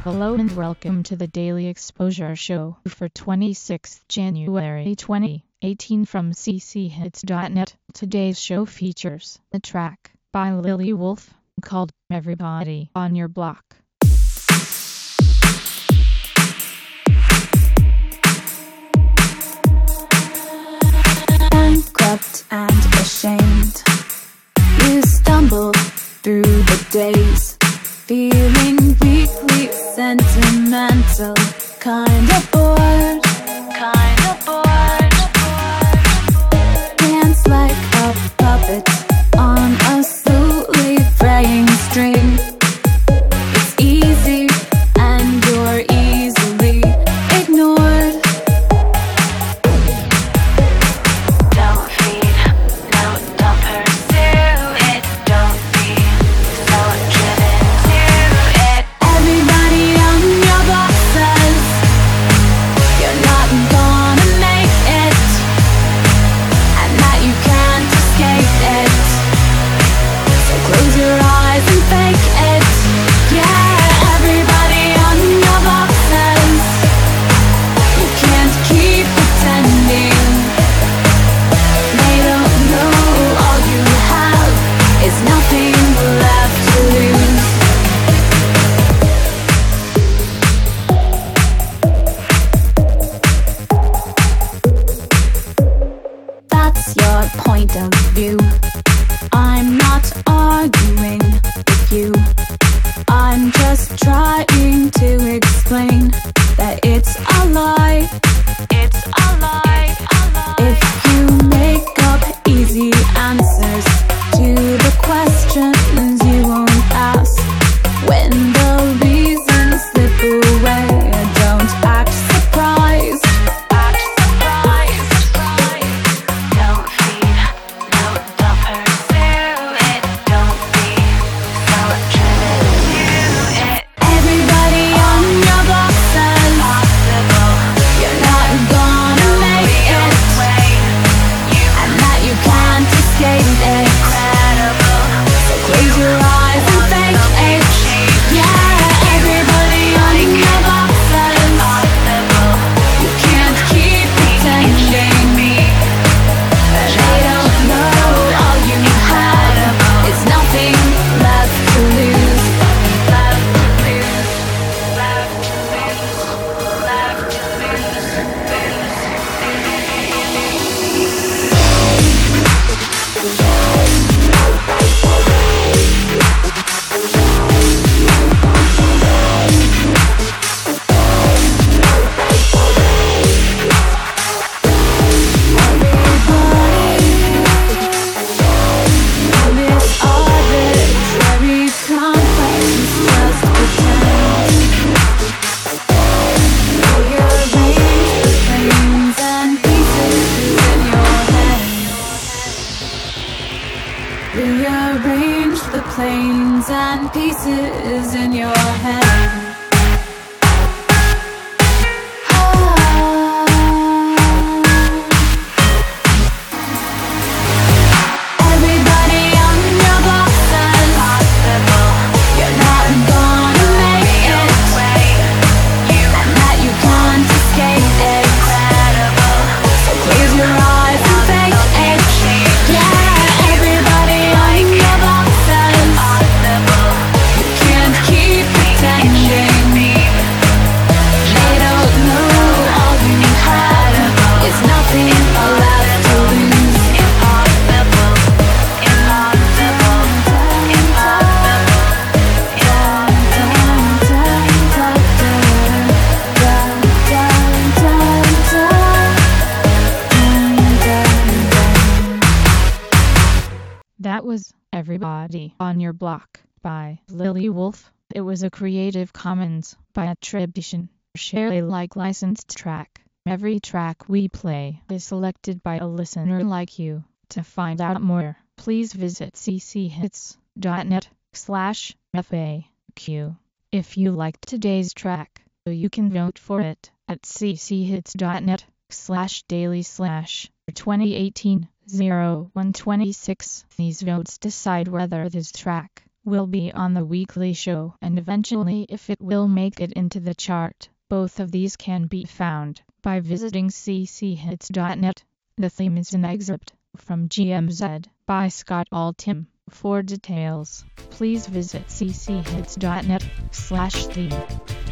Hello and welcome to the Daily Exposure Show for 26th January 2018 from cchits.net. Today's show features a track by Lily Wolf called Everybody on Your Block. Bankrupt and ashamed, you stumble through the days, feeling weakly sentimental, kinda bored. Dance like a puppet on a slowly fraying string. It's easy and you're easily ignored. Don't feed, no, don't pursue it. Don't be so driven to it. Everybody on your block says you're not gonna make it, and that you can't escape it. So close your eyes and fake it. Yeah, everybody on your block says you can't keep pretending. They don't know all you have is nothing left to lose. That's your point of view. I'm not arguing with you. I'm just trying to explain that it's a lie. It's a lie. If you make up easy answers to the questions you won't ask, when the reasons slip away, don't act surprised. Don't feed, no, don't pursue it. Don't be so driven to it. Everybody on your block says you're not gonna make it, and that you can't escape it. So close your eyes and fake it. Yeah, everybody on your block says you can't keep pretending. They don't know all you have is nothing left to lose. This arbitrary complex just pretend. Rearrange the planes and pieces in your head. Everybody on your block says you're not gonna make it, and that you can't escape it. So close your eyes and fake it. Yeah, everybody on your block says you can't keep pretending. They don't know all you have is nothing left to lose. That was Everybody on Your Block by Lily Wolf. It was a Creative Commons by attribution, share Alike licensed track. Every track we play is selected by a listener like you. To find out more, please visit cchits.net/FAQ. If you liked today's track, you can vote for it at cchits.net/daily/2018 0126. These votes decide whether this track will be on the weekly show and eventually if it will make it into the chart. Both of these can be found by visiting cchits.net. The theme is an excerpt from GMZ by Scott Altham. For details, please visit cchits.net/theme.